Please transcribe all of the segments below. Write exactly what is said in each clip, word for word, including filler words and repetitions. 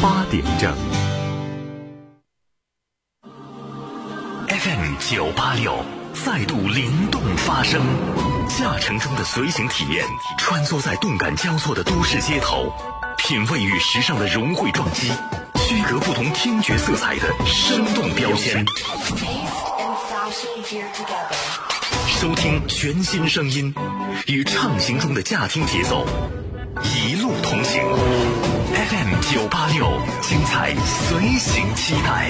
八点整。F M 九八六再度灵动发声，驾乘中的随行体验，穿梭在动感交错的都市街头，品味与时尚的融汇撞击，区隔不同听觉色彩的生动标签。收听全新声音，与畅行中的驾听节奏，一路同行。F M 九八六，精彩随行期待。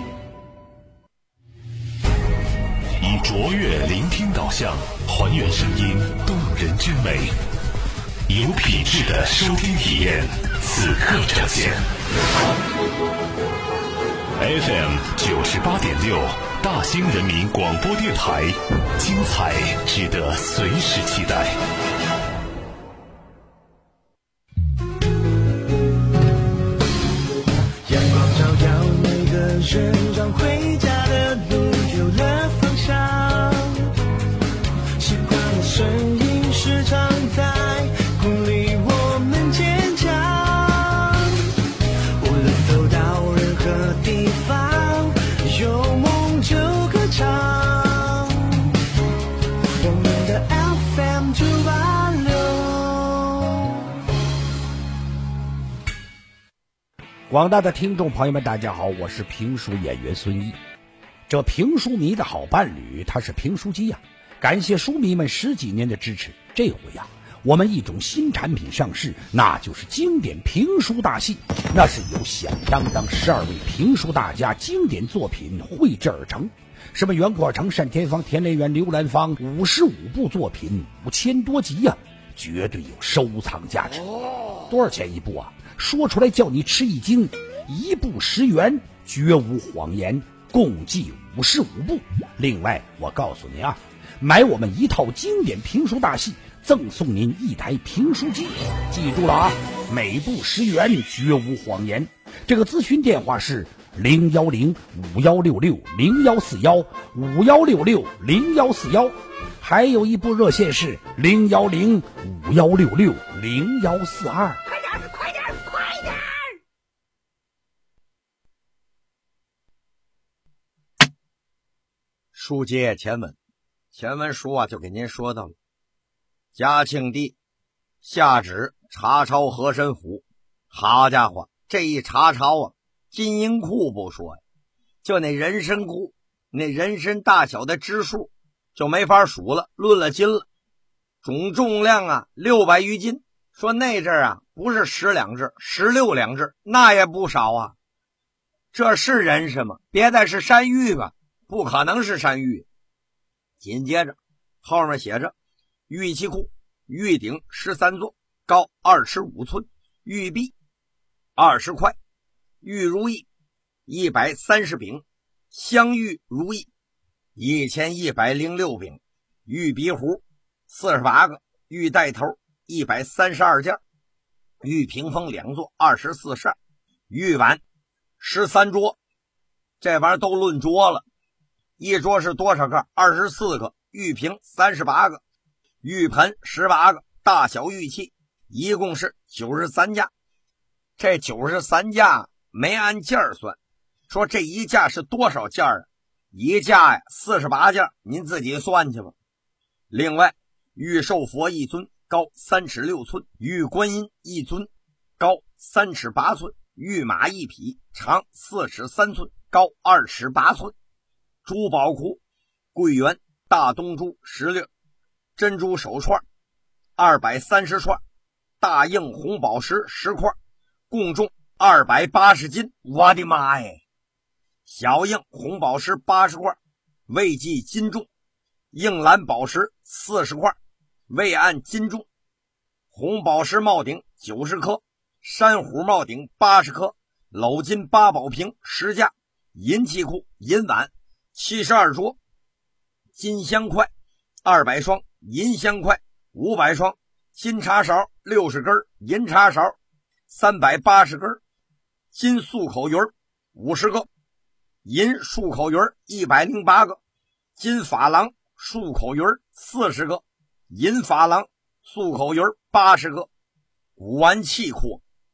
以卓越聆听导向，还原声音动人之美，有品质的收听体验，此刻呈现。F M 九十八点六，大兴人民广播电台，精彩值得随时期待。 阳光照耀每个人，让回家的路有了方向。习惯的声音时常在鼓励我们坚强。无论走到任何地方，有梦就歌唱。我们的 F M 九八六。 广大的听众朋友们，大家好，我是评书演员孙一。这评书迷的好伴侣，他是评书机呀、啊。感谢书迷们十几年的支持，这回呀、啊，我们一种新产品上市，那就是经典评书大戏。那是由响当当十二位评书大家经典作品绘制而成，什么袁阔成、单田芳、田连元、刘兰芳，五十五部作品，五千多集呀、啊，绝对有收藏价值。多少钱一部啊？说出来叫你吃一惊，一部十元，绝无谎言，共计五十五部。另外，我告诉你啊，买我们一套经典评书大戏，赠送您一台评书机。记住了啊，每部十元，绝无谎言。这个咨询电话是零幺零五幺六六零幺四幺五幺六六零幺四幺，还有一部热线是零幺零五幺六六零幺四二。 快点，快点，快点！ 书接前文，前文书啊就给您说到了嘉庆帝下旨查抄和珅府。好家伙，这一查抄啊，金银库不说呀，就那人参库，那人参大小的支数就没法数了，论了斤了，总重量啊六百余斤。说那阵儿啊不是十两制，十六两制，那也不少啊。这是人参吗？别再是山芋吧，不可能是山芋。紧接着后面写着玉器库，玉鼎十三座，高二尺五寸，玉璧二十块，玉如意一百三十柄，镶玉如意一千一百零六柄，玉鼻壶四十八个，玉带头一百三十二件，玉屏风两座二十四扇，玉碗十三桌。这玩意儿都论桌了，一桌是多少个？二十四个。玉瓶三十八个，玉盆十八个，大小玉器一共是九十三架。这九十三架没按件算，说这一架是多少件啊？一架呀四十八件，您自己算去吧。另外玉寿佛一尊，高三尺六寸，玉观音一尊，高三尺八寸，玉马一匹，长四尺三寸，高二尺八寸。珠宝库桂圆大东珠十粒，珍珠手串二百三十串，大硬红宝石十块，共重二百八十斤。我的妈呀！小硬红宝石八十块，未计斤重。硬蓝宝石四十块，未按斤重。红宝石帽顶九十颗，珊瑚帽顶八十颗，镂金八宝瓶十架，银器库银碗七十二桌，金香块二百双，银香块五百双，金茶勺六十根，银茶勺三百八十根，金漱口鱼五十个，银漱口鱼一百零八个，金珐琅漱口鱼四十个，银珐琅漱口鱼八十个。古玩器库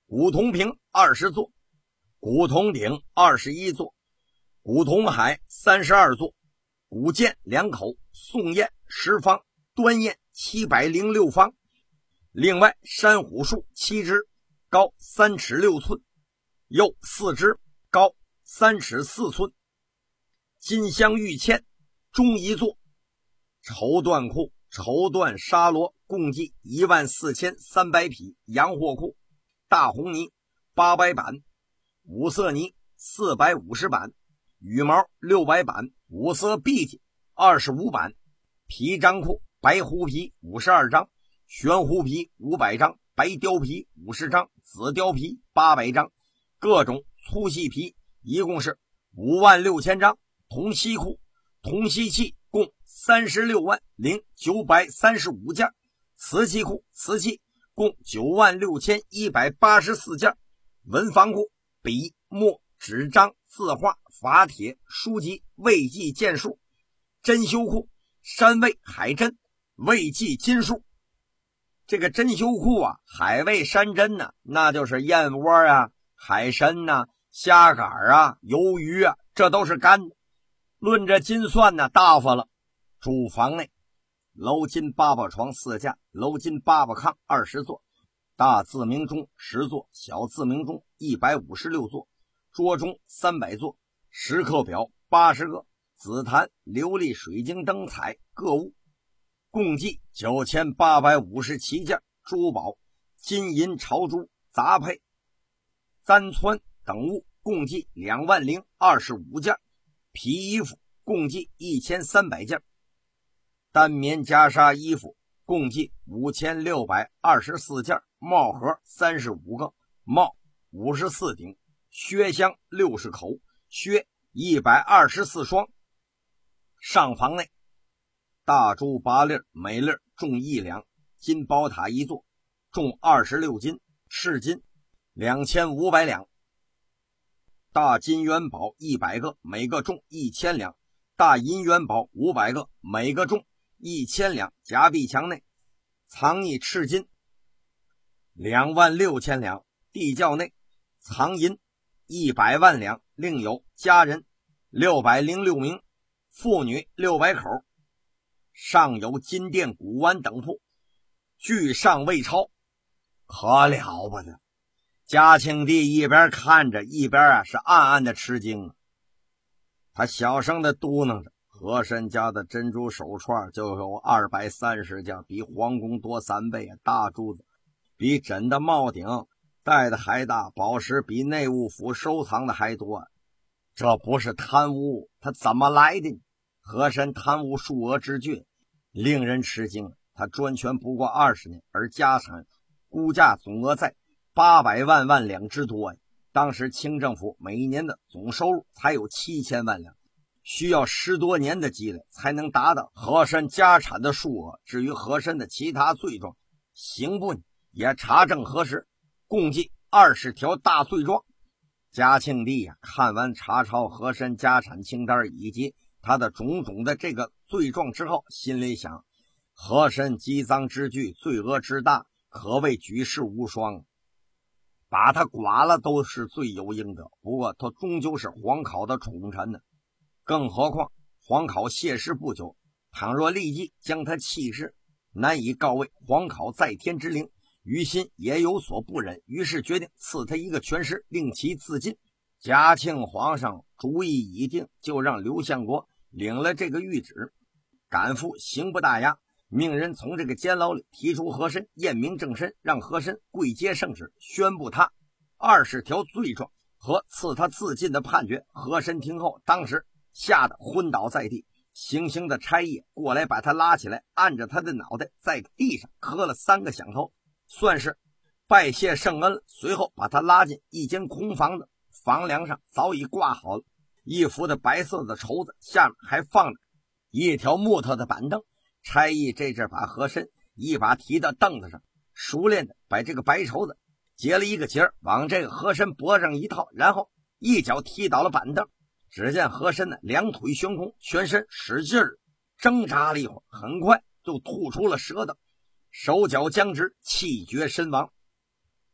古铜瓶二十座，古铜鼎二十一座，古铜海三十二座，古剑两口，宋砚十方，端砚七百零六方。另外珊瑚树七枝，高三尺六寸，又四枝，高三尺四寸。金镶玉嵌中一座，绸缎裤、绸缎纱罗共计一万四千三百匹，洋货裤、大红泥八百板，五色泥四百五十板，羽毛六百板，五色碧锦二十五板，皮张裤白狐皮五十二张，玄狐皮五百张，白貂皮五十张，紫貂皮八百张，各种粗细皮一共是五万六千张。铜锡裤、铜锡器共三十六万零九百三十五件，瓷器裤、瓷器共九万六千一百八十四件，文房裤、笔、墨、纸张、字画、法帖、书籍、魏记剑术，珍馐库、山味、海珍、魏记金术。这个珍馐库啊，海味山珍呢、啊，那就是燕窝啊、海参呐、啊、虾杆啊、鱿鱼啊，这都是干的。论这金算呢，大发了。主房内楼金八宝床四架，楼金八宝炕二十座，大自鸣钟十座，小自鸣钟一百五十六座，桌钟三百座，时刻表八十个，紫檀、琉璃、水晶灯彩各物，共计九千八百五十七件。珠宝、金银朝珠杂配、簪撺等物共计两万零二十五件。皮衣服共计一千三百件，单棉袈裟衣服共计五千六百二十四件，帽盒三十五个，帽五十四顶，靴箱六十口，靴一百二十四双。上房内大珠八粒，每粒重一两，金宝塔一座，重二十六斤，赤金两千五百两。大金元宝一百个，每个重一千两，大银元宝五百个，每个重一千两。夹壁墙内藏匿赤金两万六千两，地窖内藏银一百万两，另有家人六百零六名，妇女六百口。上有金殿、古玩等铺，俱上未超，可了不得。嘉庆帝一边看着，一边啊是暗暗的吃惊。他小声的嘟囔着，和珅家的珍珠手串就有二百三十件，比皇宫多三倍啊！大珠子比真的帽顶戴的还大，宝石比内务府收藏的还多。这不是贪污，他怎么来的呢？和珅贪污数额之巨，令人吃惊。他专权不过二十年，而家产估价总额在八百万万两之多呀！当时清政府每一年的总收入才有七千万两，需要十多年的积累才能达到和珅家产的数额。至于和珅的其他罪状，刑部也查证核实，共计二十条大罪状。嘉庆帝呀、啊，看完查抄和珅家产清单以及他的种种的这个罪状之后，心里想：和珅积赃之巨，罪恶之大，可谓举世无双。把他剐了都是罪有应得，不过他终究是皇考的宠臣呢。更何况皇考谢世不久，倘若立即将他弃世，难以告慰皇考在天之灵，于心也有所不忍，于是决定赐他一个全尸，令其自尽。嘉庆皇上主意已定，就让刘相国领了这个谕旨，赶赴刑部大衙，命人从这个监牢里提出和珅，验明正身，让和珅跪接圣旨，宣布他二十条罪状和赐他自尽的判决。和珅听后，当时吓得昏倒在地。行刑的差役过来把他拉起来，按着他的脑袋在地上磕了三个响头，算是拜谢圣恩了。随后把他拉进一间空房子，房梁上早已挂好了一幅的白色的绸子，下面还放着一条木头的板凳。差役这阵把和珅一把提到凳子上，熟练的把这个白绸子结了一个结，往这个和珅脖上一套，然后一脚踢倒了板凳。只见和珅呢两腿悬空，全身使劲儿挣扎了一会儿，很快就吐出了舌头，手脚僵直，气绝身亡。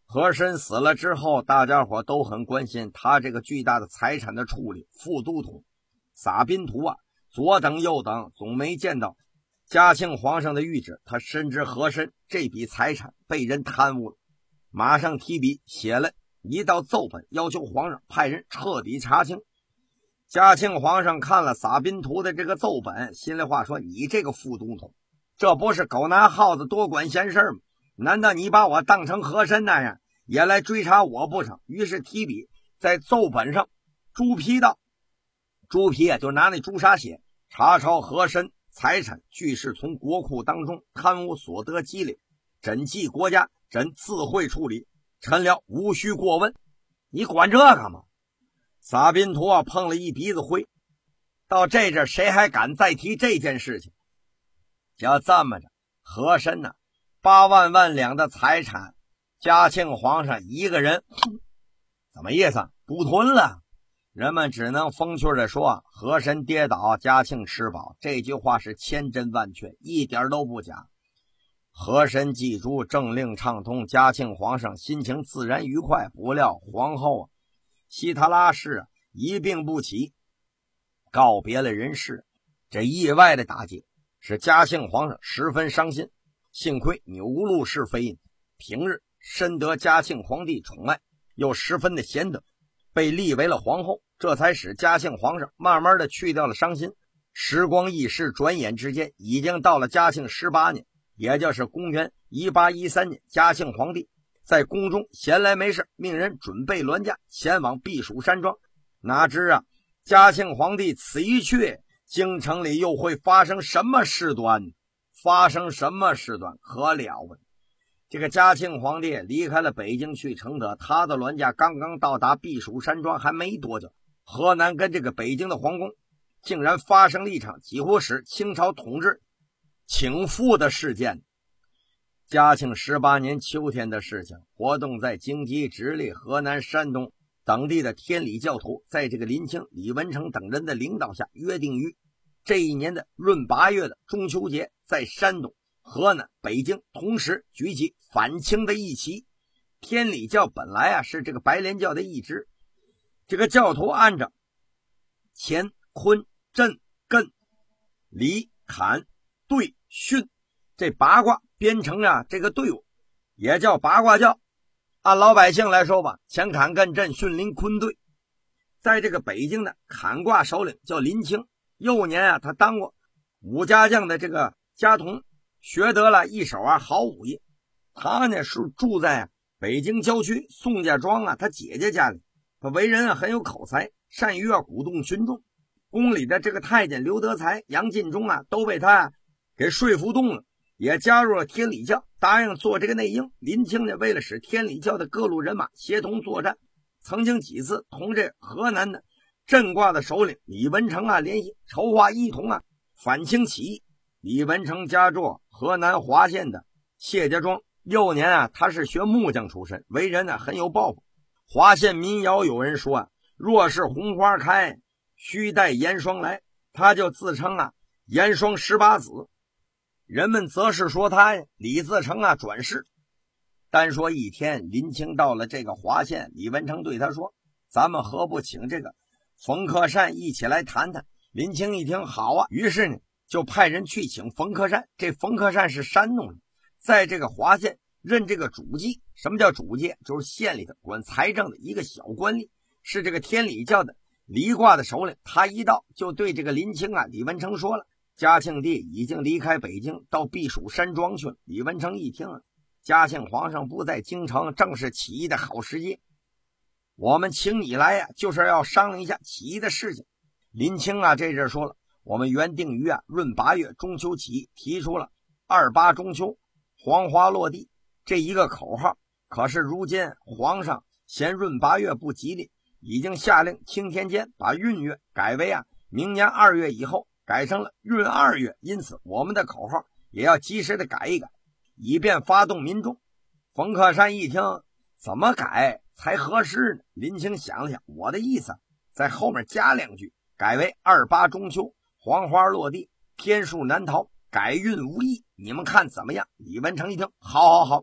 和珅死了之后，大家伙都很关心他这个巨大的财产的处理。副都统撒宾图啊，左等右等总没见到嘉庆皇上的谕旨，他深知和珅这笔财产被人贪污了，马上提笔写了一道奏本，要求皇上派人彻底查清。嘉庆皇上看了撒宾图的这个奏本，心里话说，你这个副都统，这不是狗拿耗子多管闲事吗？难道你把我当成和珅那样也来追查我不成？于是提笔在奏本上朱批道，朱批啊，就拿那朱砂写，查抄和珅财产俱是从国库当中贪污所得积累，朕记国家，朕自会处理，臣僚无需过问。你管这干嘛？撒宾图啊，碰了一鼻子灰。到这阵谁还敢再提这件事情？就这么着，和珅呢、啊，八万万两的财产，嘉庆皇上一个人，怎么意思？独吞了。人们只能风趣地说，和珅跌倒，嘉庆吃饱。这句话是千真万确，一点都不假。和珅记住，政令畅通，嘉庆皇上心情自然愉快。不料皇后啊，希特拉氏啊一病不起，告别了人世。这意外的打击使嘉庆皇上十分伤心。幸亏钮祿氏妃呢，平日深得嘉庆皇帝宠爱，又十分的贤德，被立为了皇后，这才使嘉庆皇上慢慢的去掉了伤心。时光一逝，转眼之间已经到了嘉庆十八年，也就是公元一八一三年。嘉庆皇帝在宫中闲来没事，命人准备銮驾前往避暑山庄。哪知啊，嘉庆皇帝此一去，京城里又会发生什么事端？发生什么事端可了不得。这个嘉庆皇帝离开了北京去承德，他的銮驾刚刚到达避暑山庄还没多久，河南跟这个北京的皇宫竟然发生了一场几乎使清朝统治倾覆的事件。嘉庆十八年秋天的事情，活动在京畿、直隶、河南、山东等地的天理教徒，在这个林清、李文成等人的领导下，约定于这一年的闰八月的中秋节，在山东、河南、北京同时举起反清的义旗。天理教本来啊是这个白莲教的一支，这个教徒按照乾、坤、震、艮、离、坎、兑、巽这八卦编成啊这个队伍，也叫八卦教。按老百姓来说吧，乾坎艮震巽临坤兑。在这个北京的坎卦首领叫林清，幼年啊他当过武家将的这个家童，学得了一手啊好武艺。他呢是住在、啊、北京郊区宋家庄啊他姐姐家里，他为人啊很有口才，善于啊鼓动群众。宫里的这个太监刘德才、杨进忠啊都被他啊给说服动了，也加入了天理教，答应做这个内应。林清呢为了使天理教的各路人马协同作战，曾经几次同这河南的震卦的首领李文成啊联系，筹划一同啊反清起义。李文成家住河南滑县的谢家庄，幼年啊他是学木匠出身，为人呢很有抱负。滑县民谣有人说啊，若是红花开，须待严霜来，他就自称啊严霜十八子。人们则是说他呀李自成啊转世。单说一天，林清到了这个滑县，李文成对他说，咱们何不请这个冯克善一起来谈谈。林清一听好啊，于是呢就派人去请冯克善。这冯克善是山东人，在这个滑县任这个主祭。什么叫主祭？就是县里头管财政的一个小官吏，是这个天理教的离卦的首领。他一到就对这个林清啊李文成说了，嘉庆帝已经离开北京到避暑山庄去了。李文成一听啊，嘉庆皇上不在京城，正是起义的好时机，我们请你来呀、啊，就是要商量一下起义的事情。林清啊这阵说了，我们原定于啊闰八月中秋起义，提出了二八中秋黄花落地这一个口号。可是如今皇上嫌闰八月不吉利，已经下令青天监把闰月改为啊明年二月以后，改成了闰二月。因此我们的口号也要及时的改一改，以便发动民众。冯克善一听，怎么改才合适呢？林清想了想，我的意思在后面加两句，改为二八中秋黄花落地，天数难逃，改运无益，你们看怎么样？李文成一听，好好好，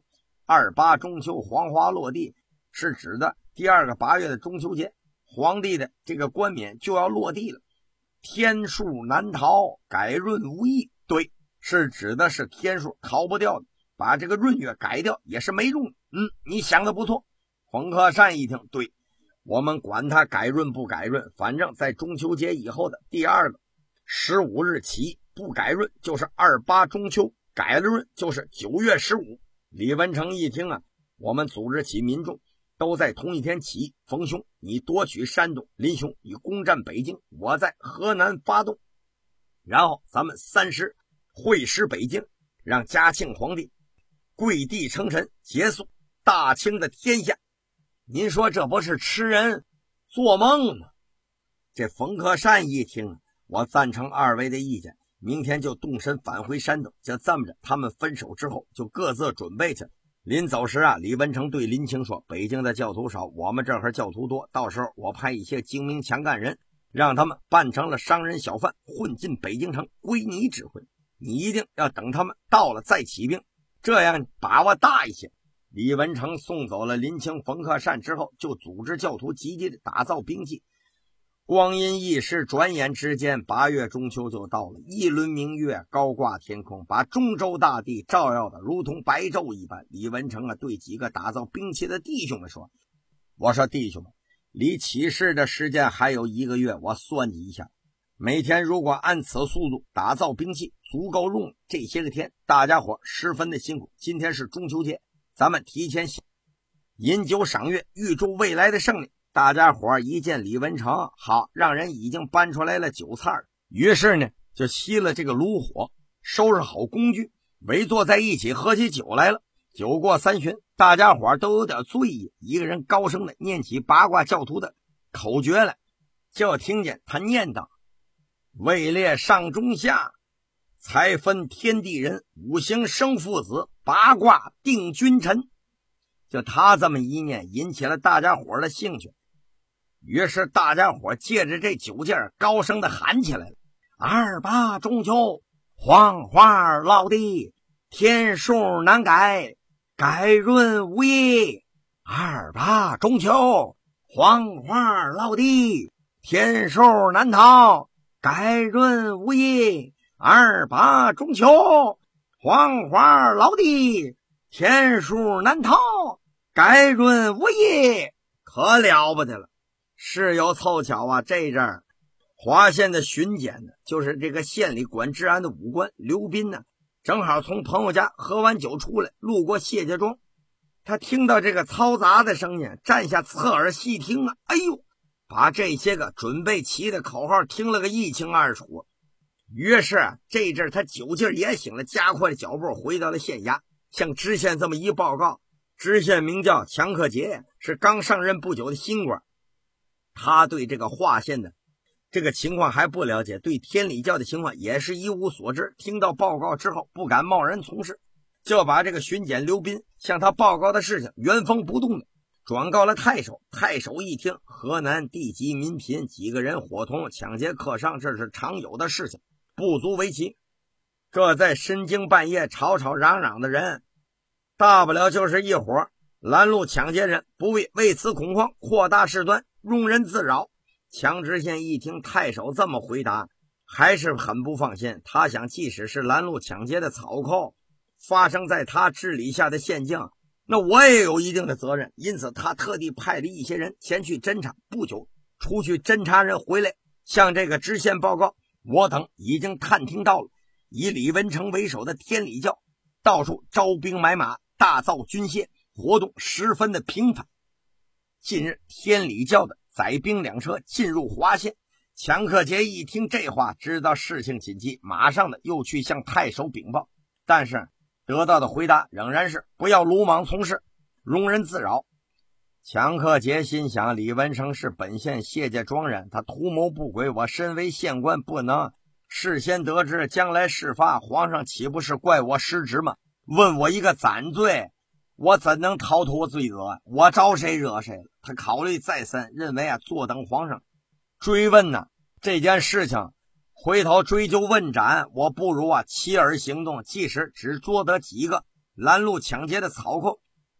二八中秋黄花落地是指的第二个八月的中秋节，皇帝的这个冠冕就要落地了。天数难逃，改闰无益，对，是指的是天数逃不掉的，把这个闰月改掉也是没用的。嗯，你想的不错。冯克善一听，对，我们管他改闰不改闰，反正在中秋节以后的第二个十五日起不改闰就是二八中秋，改了闰就是九月十五。李文成一听啊，我们组织起民众都在同一天起义，冯兄你夺取山东，林兄你攻占北京，我在河南发动，然后咱们三十会师北京，让嘉庆皇帝跪地称臣，结束大清的天下。您说这不是痴人做梦吗？这冯克善一听，我赞成二位的意见，明天就动身返回山东。就这么着，他们分手之后就各自准备去。临走时啊，李文成对林清说，北京的教徒少，我们这儿教徒多，到时候我派一些精明强干人，让他们扮成了商人小贩，混进北京城，归你指挥。你一定要等他们到了再起兵，这样把握大一些。李文成送走了林清、冯克善之后，就组织教徒积极的打造兵器。光阴一时，转眼之间八月中秋就到了，一轮明月高挂天空，把中州大地照耀的如同白昼一般。李文成啊，对几个打造兵器的弟兄们说，我说弟兄们，离起事的时间还有一个月，我算计一下，每天如果按此速度打造兵器，足够用这些个天，大家伙十分的辛苦。今天是中秋节，咱们提前饮酒赏月，预祝未来的胜利。大家伙一见李文成，好，让人已经搬出来了酒菜，于是呢就熄了这个炉火，收拾好工具，围坐在一起喝起酒来了。酒过三巡，大家伙都有点醉意，一个人高声的念起八卦教徒的口诀来，就听见他念道：位列上中下，才分天地人，五行生父子，八卦定君臣。就他这么一念，引起了大家伙的兴趣，于是大家伙借着这酒劲儿高声的喊起来了：二八中秋，黄花落地，天数难改，改闰无益。二八中秋，黄花落地，天数难逃，改闰无益。二八中秋，黄花落地，天数难逃，改闰无益。可了不得了。事有凑巧啊，这阵儿华县的巡检呢，就是这个县里管治安的武官刘斌呢，正好从朋友家喝完酒出来，路过谢家庄，他听到这个嘈杂的声音，站下侧耳细听啊，哎呦，把这些个准备齐的口号听了个一清二楚。于是啊，这阵儿他酒劲儿也醒了，加快了脚步回到了县衙，向知县这么一报告。知县名叫强克杰，是刚上任不久的新官，他对这个华县的这个情况还不了解，对天理教的情况也是一无所知。听到报告之后，不敢贸然从事，就把这个巡检刘斌向他报告的事情原封不动的转告了太守。太守一听，河南地级民贫，几个人伙同抢劫客商，这是常有的事情，不足为奇。这在深更半夜吵吵嚷嚷的人，大不了就是一伙拦路抢劫人，不必为此恐慌，扩大事端，容人自扰。强知县一听太守这么回答，还是很不放心。他想，即使是拦路抢劫的草寇发生在他治理下的县境，那我也有一定的责任。因此他特地派了一些人前去侦查。不久，出去侦查人回来，向这个知县报告，我等已经探听到了以李文成为首的天理教到处招兵买马，大造军械，活动十分的频繁。近日天理教的载兵两车进入华县，强克杰一听这话，知道事情紧急，马上的又去向太守禀报，但是得到的回答仍然是不要鲁莽从事，容人自扰。强克杰心想，李文成是本县谢家庄人，他图谋不轨，我身为县官不能事先得知，将来事发，皇上岂不是怪我失职吗？问我一个斩罪，我怎能逃脱罪责？我招谁惹谁了？他考虑再三，认为啊，坐等皇上追问呢、啊、这件事情，回头追究问斩，我不如啊起而行动，即使只捉得几个拦路抢劫的草寇，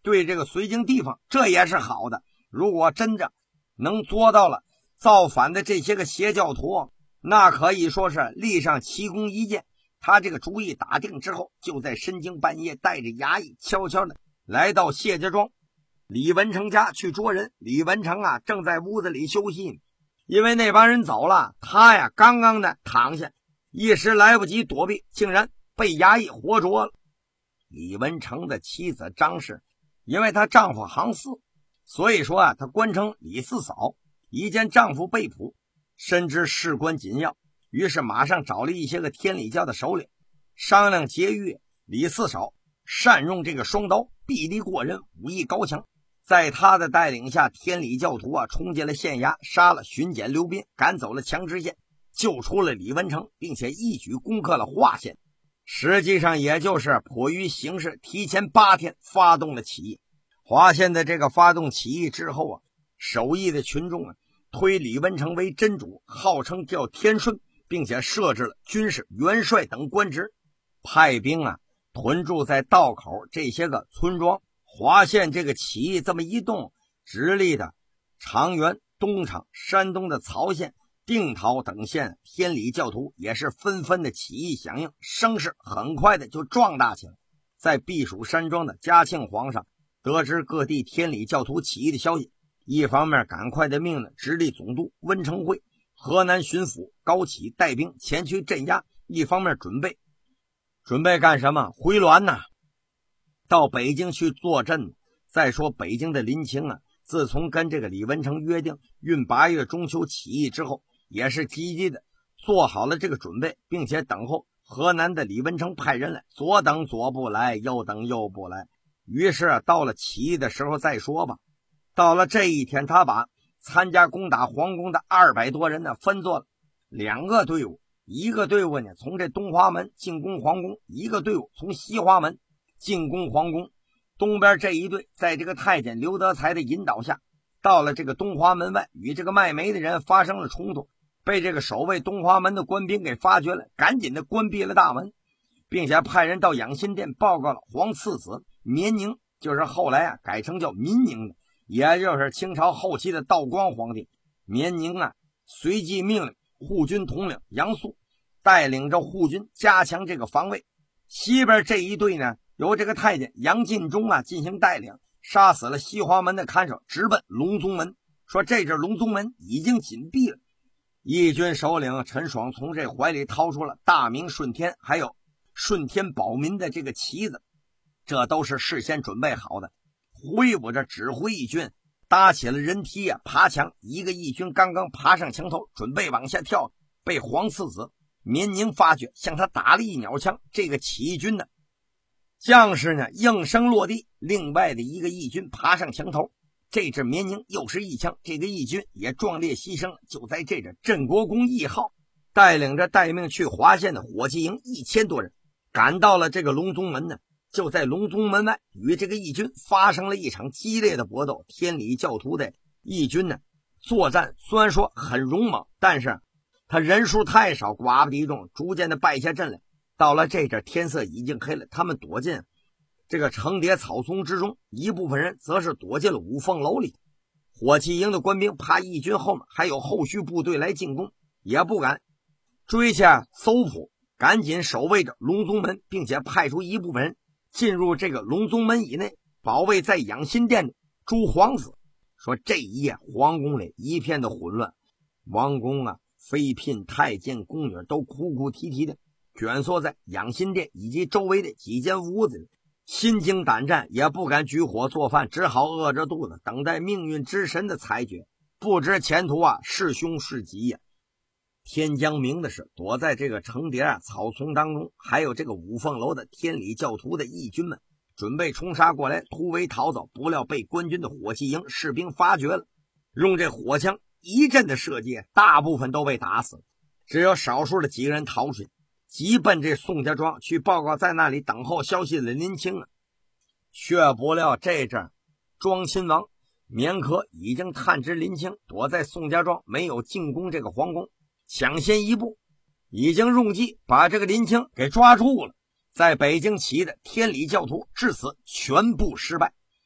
对这个绥靖地方这也是好的。如果真正能做到了造反的这些个邪教徒，那可以说是立上奇功一件。他这个主意打定之后，就在深更半夜带着衙役悄悄的来到谢家庄李文成家去捉人。李文成啊正在屋子里休息，因为那帮人走了，他呀刚刚的躺下，一时来不及躲避，竟然被衙役活捉了。李文成的妻子张氏，因为她丈夫行四，所以说啊她官称李四嫂。一见丈夫被捕，深知事关紧要，于是马上找了一些个天理教的首领商量劫狱。李四嫂善用这个双刀，臂力过人，武艺高强，在他的带领下，天理教徒啊冲进了县衙，杀了巡检刘斌，赶走了强知县，救出了李文成，并且一举攻克了华县。实际上也就是迫于形势，提前八天发动了起义。华县的这个发动起义之后啊，守义的群众啊推李文成为真主，号称叫天顺，并且设置了军事元帅等官职，派兵啊屯驻在道口这些个村庄。华县这个起义这么一动，直隶的长垣、东厂、山东的曹县、定陶等县天理教徒也是纷纷的起义响应，声势很快的就壮大起来。在避暑山庄的嘉庆皇上得知各地天理教徒起义的消息，一方面赶快的命令直隶总督温成会、河南巡抚高启带兵前去镇压，一方面准备准备干什么？回銮呐，到北京去坐镇。再说北京的林清啊，自从跟这个李文成约定运八月中秋起义之后，也是积极的做好了这个准备，并且等候河南的李文成派人来，左等左不来，右等右不来。于是啊，到了起义的时候再说吧。到了这一天，他把参加攻打皇宫的二百多人呢分作了两个队伍，一个队伍呢从这东华门进攻皇宫，一个队伍从西华门进攻皇宫。东边这一队在这个太监刘德才的引导下，到了这个东华门外，与这个卖煤的人发生了冲突，被这个守卫东华门的官兵给发觉了，赶紧的关闭了大门，并且派人到养心殿报告了皇次子绵宁，就是后来啊改成叫民宁的，也就是清朝后期的道光皇帝。绵宁啊随即命令护军统领杨素带领着护军加强这个防卫。西边这一队呢，由这个太监杨进忠啊进行带领，杀死了西华门的看守，直奔隆宗门，说这阵隆宗门已经紧闭了。义军首领陈爽从这怀里掏出了大明顺天还有顺天保民的这个旗子，这都是事先准备好的，挥舞着指挥义军搭起了人梯啊爬墙。一个义军刚刚爬上墙头准备往下跳，被皇次子绵宁发觉，向他打了一鸟枪。这个起义军呢将士呢应声落地，另外的一个义军爬上墙头，这阵绵宁又是一枪，这个义军也壮烈牺牲了。就在这阵，镇国公义号带领着待命去华县的火器营一千多人赶到了这个隆宗门呢，就在隆宗门外与这个义军发生了一场激烈的搏斗。天理教徒的义军呢作战虽然说很勇猛，但是他人数太少，寡不敌众，逐渐的败下阵来。到了这阵天色已经黑了，他们躲进这个成叠草丛之中，一部分人则是躲进了五凤楼里。火器营的官兵怕义军后面还有后续部队来进攻，也不敢追下搜捕，赶紧守卫着隆宗门，并且派出一部分人进入这个隆宗门以内，保卫在养心殿的诸皇子。说这一夜皇宫里一片的混乱，王公啊、妃嫔、太监、宫女都哭哭啼啼的蜷缩在养心殿以及周围的几间屋子里，心惊胆战，也不敢举火做饭，只好饿着肚子等待命运之神的裁决。不知前途啊是凶是吉呀、啊。天将明的是，躲在这个成叠啊草丛当中，还有这个五凤楼的天理教徒的义军们准备冲杀过来突围逃走，不料被官军的火器营士兵发觉了，用这火枪一阵的射击，大部分都被打死，只有少数的几个人逃出去，急奔这宋家庄去报告在那里等候消息的林清啊。却不料这阵庄亲王绵科已经探知林清躲在宋家庄，没有进攻这个皇宫，抢先一步已经用计把这个林清给抓住了。在北京起义的天理教徒至此全部失败。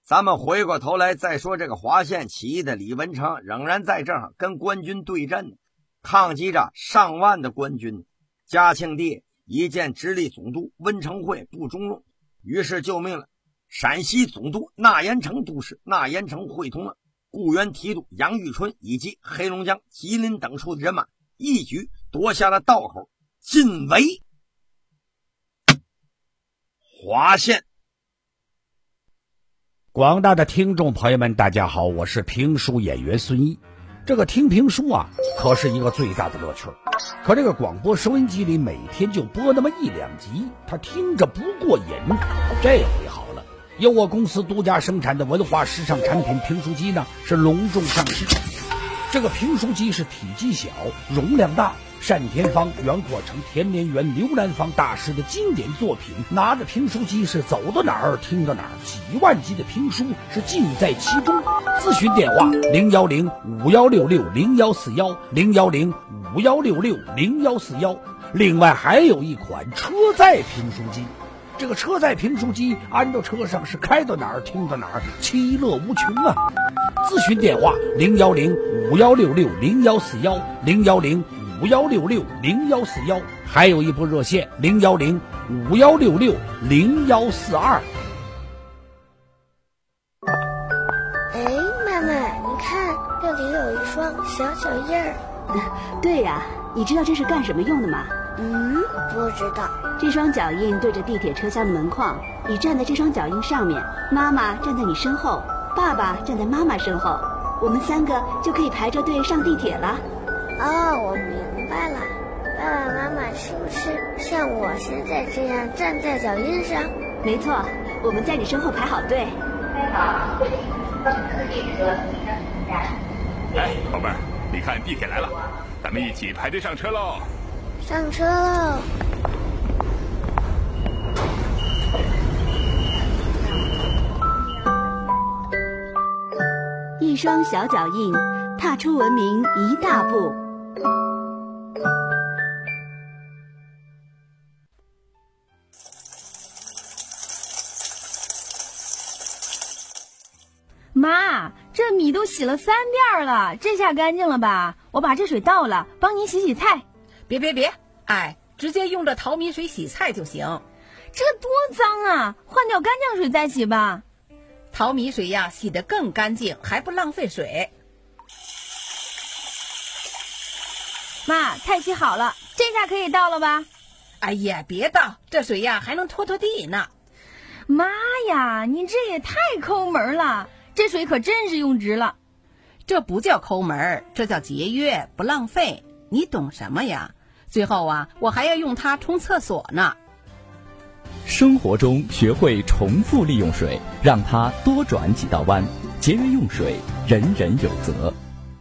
咱们回过头来再说这个华县起义的李文成，仍然在这儿跟官军对阵，抗击着上万的官军。嘉庆帝一见直隶总督温成会不中用，于是就命了陕西总督纳延成督师。纳延成会同了固原提督杨玉春以及黑龙江吉林等处的人马，一举夺下了道口，进围华县。 广大的听众朋友们，大家好，我是评书演员孙一。这个听评书啊，可是一个最大的乐趣。可这个广播收音机里每天就播那么一两集，他听着不过瘾。这回好了，由我公司独家生产的文化时尚产品评书机呢，是隆重上市。这个评书机是体积小，容量大，单田芳、袁阔成、田连元、刘兰芳大师的经典作品，拿着评书机是走到哪儿听到哪儿，几万集的评书是尽在其中。咨询电话零幺零五幺六六零幺四幺零幺零五幺六六零幺四幺。另外还有一款车载评书机，这个车载评书机安到车上是开到哪儿听到哪儿，其乐无穷啊！咨询电话零幺零五幺六六零幺四幺零幺零五幺六六零幺四幺，还有一部热线零幺零五幺六六零幺四二。 哎，妈妈，你看这里有一双小脚印儿。 对呀、啊，你知道这是干什么用的吗？ 嗯，不知道。 这双脚印对着地铁车厢的门框，你站在这双脚印上面，妈妈站在你身后，爸爸站在妈妈身后，我们三个就可以排着队上地铁了。 哦，我明白了。爸爸妈妈是不是像我现在这样站在脚印上？ 没错，我们在你身后排好队。 哎，宝贝儿，你看地铁来了，咱们一起排队上车喽！ 上车喽！ 一双小脚印，踏出文明一大步。 妈，这米都洗了三遍了，这下干净了吧？我把这水倒了，帮您洗洗菜。 别别别，哎，直接用这淘米水洗菜就行。 这多脏啊，换掉干净水再洗吧。 淘米水呀，洗得更干净，还不浪费水。 妈，菜洗好了，这下可以倒了吧？ 哎呀，别倒，这水呀还能拖拖地呢。 妈呀，你这也太抠门了，这水可真是用值了。 这不叫抠门，这叫节约，不浪费。你懂什么呀？最后啊，我还要用它冲厕所呢。 生活中学会重复利用水，让它多转几道弯，节约用水，人人有责。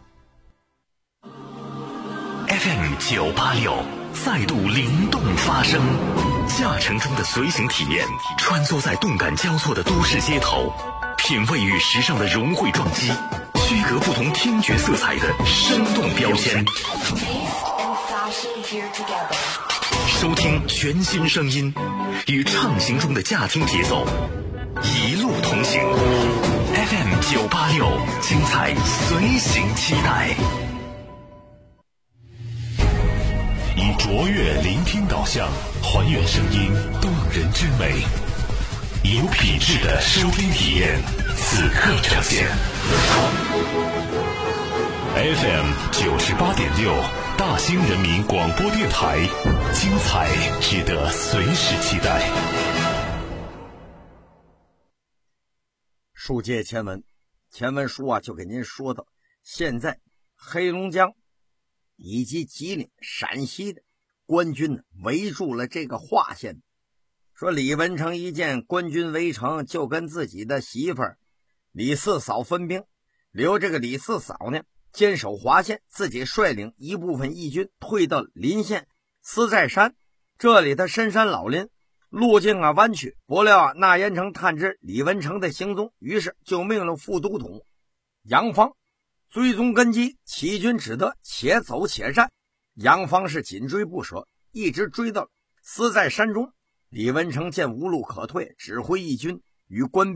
F M 九八六再度灵动发声，驾乘中的随行体验，穿梭在动感交错的都市街头，品味与时尚的融汇撞击，区隔不同听觉色彩的生动标签。收听全新声音，与畅行中的驾听节奏，一路同行。F M 九八六，精彩随行期待。以卓越聆听导向，还原声音动人之美，有品质的收听体验，此刻呈现。F M 九十八点六，大兴人民广播电台，精彩值得随时期待。 书接前文，前文书啊就给您说到，现在黑龙江以及吉林、陕西的官军呢围住了这个华县。说李文成一见官军围城，就跟自己的媳妇儿李四嫂分兵，留这个李四嫂呢坚守华县，自己率领一部分义军退到临县思寨山。这里的深山老林，路径啊弯曲，不料啊纳延成探知李文成的行踪，于是就命令副都统杨芳追踪根基，齐军只得且走且战。杨芳是紧追不舍，一直追到思寨山中。李文成见无路可退，指挥义军与官兵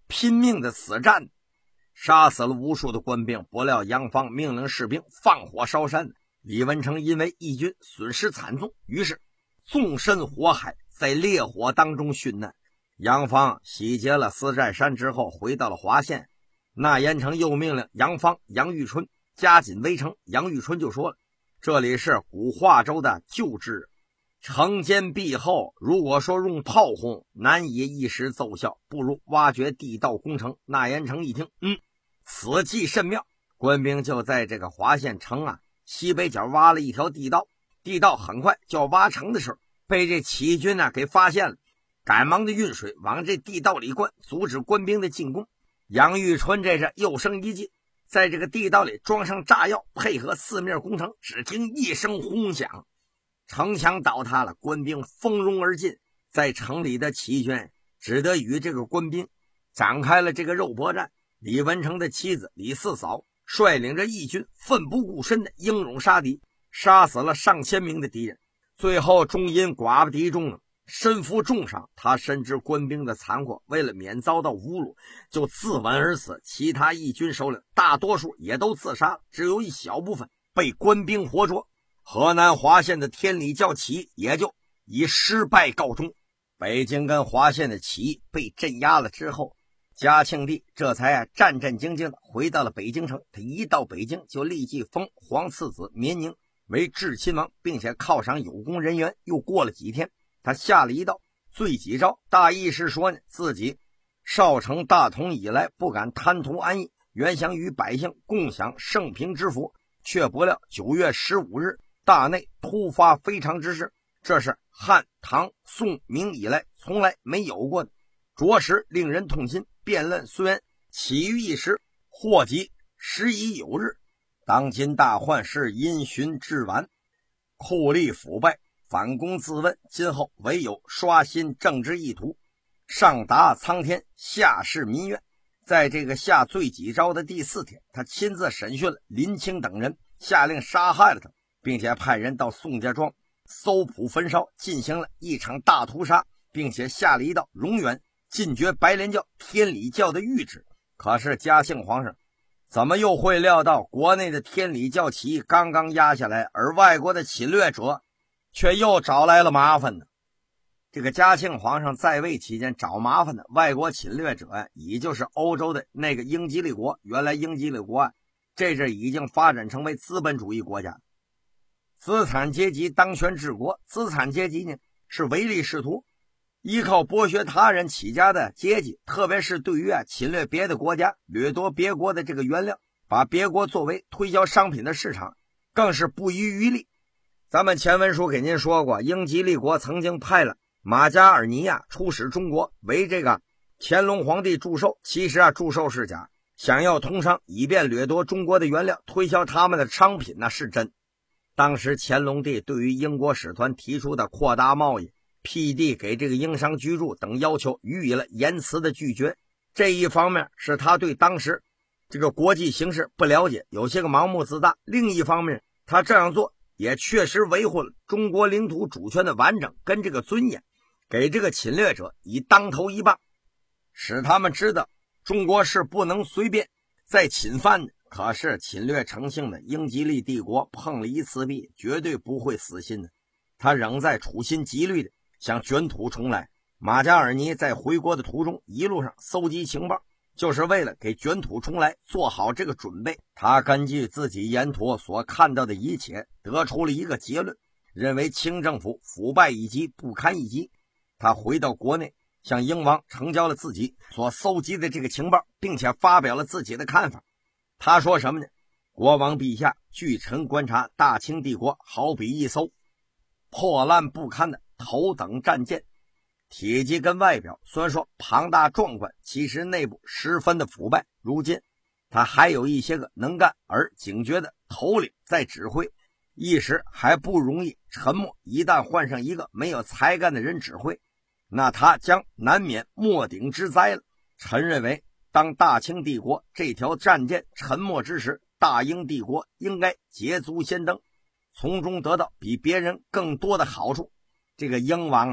拼命的死战，杀死了无数的官兵。不料杨芳命令士兵放火烧山，李文成因为义军损失惨重，于是纵身火海，在烈火当中殉难。杨芳洗劫了四寨山之后回到了华县，纳言成又命令杨芳、杨玉春加紧围城。杨玉春就说了，这里是古化州的旧制，城坚壁厚，如果说用炮轰难以一时奏效，不如挖掘地道攻城。纳言成一听，嗯，此计甚妙。官兵就在这个华县城啊西北角挖了一条地道，地道很快就要挖成的时候，被这起义军啊给发现了，赶忙的运水往这地道里灌，阻止官兵的进攻。杨玉春这是又生一计，在这个地道里装上炸药，配合四面攻城。只听一声轰响，城墙倒塌了，官兵蜂拥而进。在城里的起义军只得与这个官兵展开了这个肉搏战。李文成的妻子李四嫂率领着义军奋不顾身的英勇杀敌，杀死了上千名的敌人。最后终因寡不敌众，身负重伤。他深知官兵的残酷，为了免遭到侮辱，就自刎而死。其他义军首领大多数也都自杀，只有一小部分被官兵活捉。河南华县的天理教起义也就以失败告终。北京跟华县的起义被镇压了之后，嘉庆帝这才啊战战兢兢的回到了北京城。他一到北京就立即封皇次子绵宁为至亲王，并且犒赏有功人员。又过了几天，他下了一道罪己诏，大意是说呢，自己少成大统以来不敢贪图安逸，原想与百姓共享盛平之福，却不料九月十五日大内突发非常之事，这是汉、唐、宋、明以来从来没有过的，着实令人痛心。辩论虽然起于一时，祸及时已有日。当今大患是因循至晚，酷吏腐败，反躬自问，今后唯有刷新政治意图，上达苍天，下示民怨。在这个下罪己诏的第四天，他亲自审讯了林清等人，下令杀害了他，并且派人到宋家庄搜捕焚烧，进行了一场大屠杀，并且下了一道永远禁绝白莲教、天理教的谕旨。可是嘉庆皇上怎么又会料到国内的天理教起义刚刚压下来，而外国的侵略者却又找来了麻烦呢？这个嘉庆皇上在位期间找麻烦的外国侵略者呀，也就是欧洲的那个英吉利国。原来英吉利国啊，这阵已经发展成为资本主义国家，资产阶级当权治国。资产阶级呢是唯利是图，依靠剥削他人起家的阶级，特别是对于啊侵略别的国家、掠夺别国的这个原料，把别国作为推销商品的市场，更是不遗余力。咱们前文书给您说过，英吉利国曾经派了马加尔尼亚出使中国，为这个乾隆皇帝祝寿。其实啊，祝寿是假，想要通商，以便掠夺中国的原料，推销他们的商品，那是真。当时乾隆帝对于英国使团提出的扩大贸易、辟地给这个英商居住等要求予以了严词的拒绝。这一方面是他对当时这个国际形势不了解，有些个盲目自大；另一方面，他这样做也确实维护了中国领土主权的完整跟这个尊严，给这个侵略者以当头一棒，使他们知道中国是不能随便再侵犯的。可是侵略成性的英吉利帝国碰了一次壁，绝对不会死心的，他仍在处心积虑的想卷土重来。马加尔尼在回国的途中一路上搜集情报，就是为了给卷土重来做好这个准备。他根据自己沿途所看到的一切，得出了一个结论，认为清政府腐败一级，不堪一击。他回到国内，向英王呈交了自己所搜集的这个情报，并且发表了自己的看法。他说什么呢？国王陛下，据臣观察，大清帝国好比一艘破烂不堪的头等战舰，体积跟外表虽然说庞大壮观，其实内部十分的腐败。如今他还有一些个能干而警觉的头领在指挥，一时还不容易沉默。一旦换上一个没有才干的人指挥，那他将难免没顶之灾了。臣认为，当大清帝国这条战舰沉没之时，大英帝国应该捷足先登，从中得到比别人更多的好处。这个英王啊，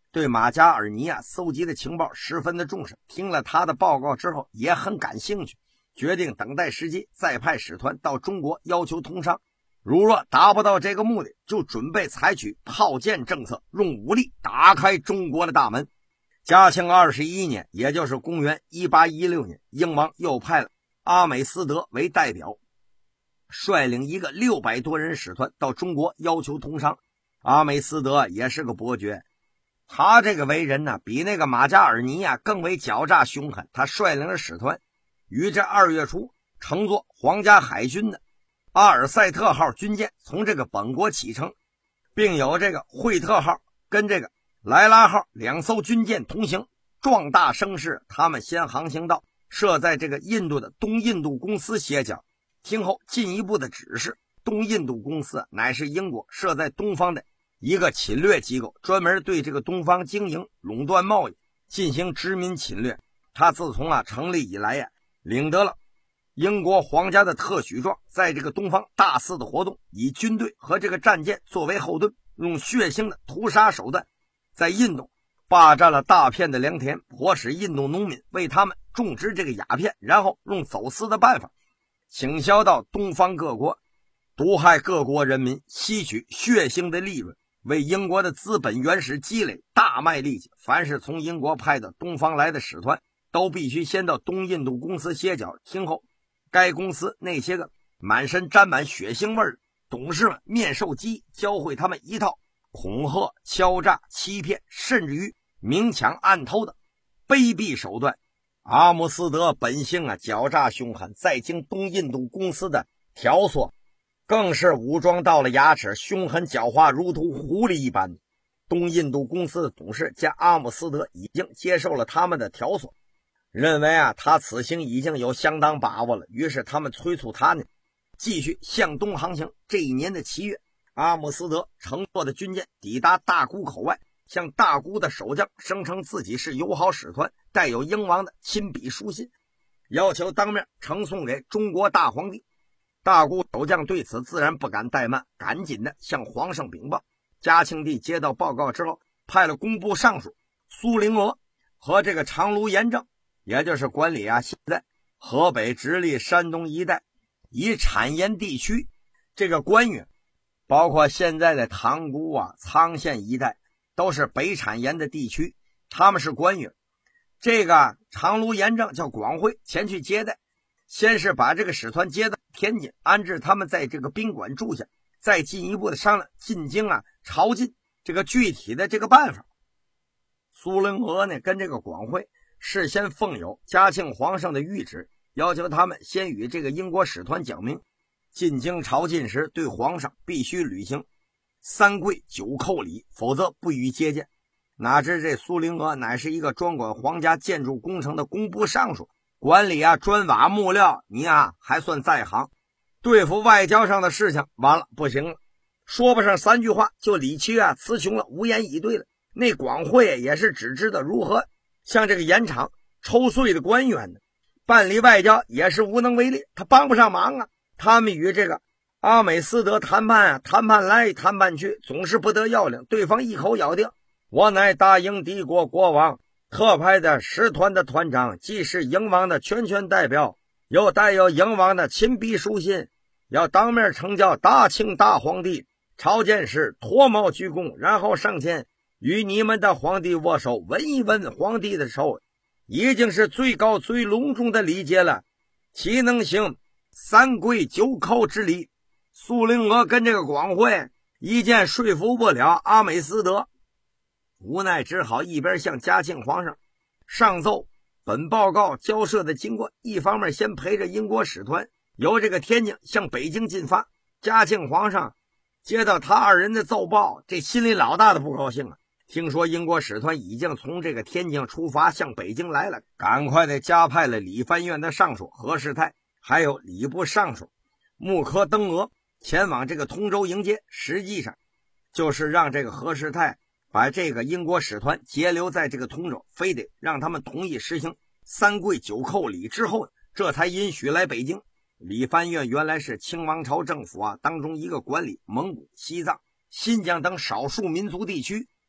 对马加尔尼亚搜集的情报十分的重视，听了他的报告之后也很感兴趣，决定等待时机再派使团到中国要求通商。如若达不到这个目的，就准备采取炮舰政策，用武力打开中国的大门。嘉庆二十一年，也就是公元一八一六年，英王又派了阿美斯德为代表，率领一个六百多人使团到中国要求通商。阿美斯德也是个伯爵，他这个为人呢，比那个马加尔尼亚更为狡诈凶狠。他率领了使团，于这二月初乘坐皇家海军的阿尔塞特号军舰从这个本国启程，并有这个惠特号跟这个莱拉号两艘军舰同行，壮大声势。他们先航行到设在这个印度的东印度公司歇脚，听后进一步的指示。东印度公司乃是英国设在东方的一个侵略机构，专门对这个东方经营垄断贸易，进行殖民侵略。他自从啊成立以来呀、啊，领得了英国皇家的特许状，在这个东方大肆的活动，以军队和这个战舰作为后盾，用血腥的屠杀手段在印度霸占了大片的良田，迫使印度农民为他们种植这个鸦片，然后用走私的办法倾销到东方各国，毒害各国人民，吸取血腥的利润，为英国的资本原始积累大卖力气。凡是从英国派的东方来的使团，都必须先到东印度公司歇脚，听后该公司那些个满身沾满血腥味儿董事们面授机，教会他们一套恐吓、敲诈、欺骗，甚至于明抢暗偷的卑鄙手段。阿姆斯德本性啊狡诈凶狠，再经东印度公司的挑唆，更是武装到了牙齿，凶狠狡猾，如同狐狸一般。东印度公司的董事见阿姆斯德已经接受了他们的挑唆，认为啊他此行已经有相当把握了，于是他们催促他呢继续向东航行。这一年的七月，阿姆斯德乘坐的军舰抵达大沽口外，向大沽的守将声称自己是友好使团，带有英王的亲笔书信，要求当面呈送给中国大皇帝。大沽守将对此自然不敢怠慢，赶紧的向皇上禀报。嘉庆帝接到报告之后，派了工部尚书苏灵娥和这个长卢盐政，也就是管理啊现在河北直隶山东一带以产盐地区这个官员，包括现在的塘沽啊、沧县一带都是北产盐的地区，他们是官员。这个长卢盐政叫广惠前去接待，先是把这个使团接到天津，安置他们在这个宾馆住下，再进一步的商量进京啊朝觐这个具体的这个办法。苏灵娥呢跟这个广惠事先奉有嘉庆皇上的谕旨，要求他们先与这个英国使团讲明，进京朝觐时对皇上必须履行三跪九叩礼，否则不予接见。哪知这苏灵娥乃是一个专管皇家建筑工程的工部尚书，管理啊砖瓦木料，你啊还算在行，对付外交上的事情完了不行了，说不上三句话就理屈啊词穷了，无言以对了。那广惠也是只知道如何向这个盐场抽税的官员呢，办理外交也是无能为力，他帮不上忙啊。他们与这个阿美斯德谈判啊，谈判来谈判去，总是不得要领，对方一口咬定我乃大英帝国国王特派的使团的团长，既是英王的全权代表，又带有英王的亲笔书信，要当面呈交大清大皇帝。朝见时脱帽鞠躬，然后上前与你们的皇帝握手，吻一吻皇帝的手，已经是最高最隆重的礼节了，岂能行三跪九叩之礼？苏灵娥跟这个广惠一见说服不了阿美斯德，无奈只好一边向嘉庆皇上上奏本报告交涉的经过，一方面先陪着英国使团由这个天津向北京进发。嘉庆皇上接到他二人的奏报，这心里老大的不高兴啊！听说英国使团已经从这个天津出发向北京来了，赶快的加派了理藩院的尚书何世泰，还有礼部尚书穆科登额前往这个通州迎接，实际上就是让这个何世泰把这个英国使团截留在这个通州，非得让他们同意实行三跪九叩礼之后，这才允许来北京。理藩院原来是清王朝政府啊当中一个管理蒙古、西藏、新疆等少数民族地区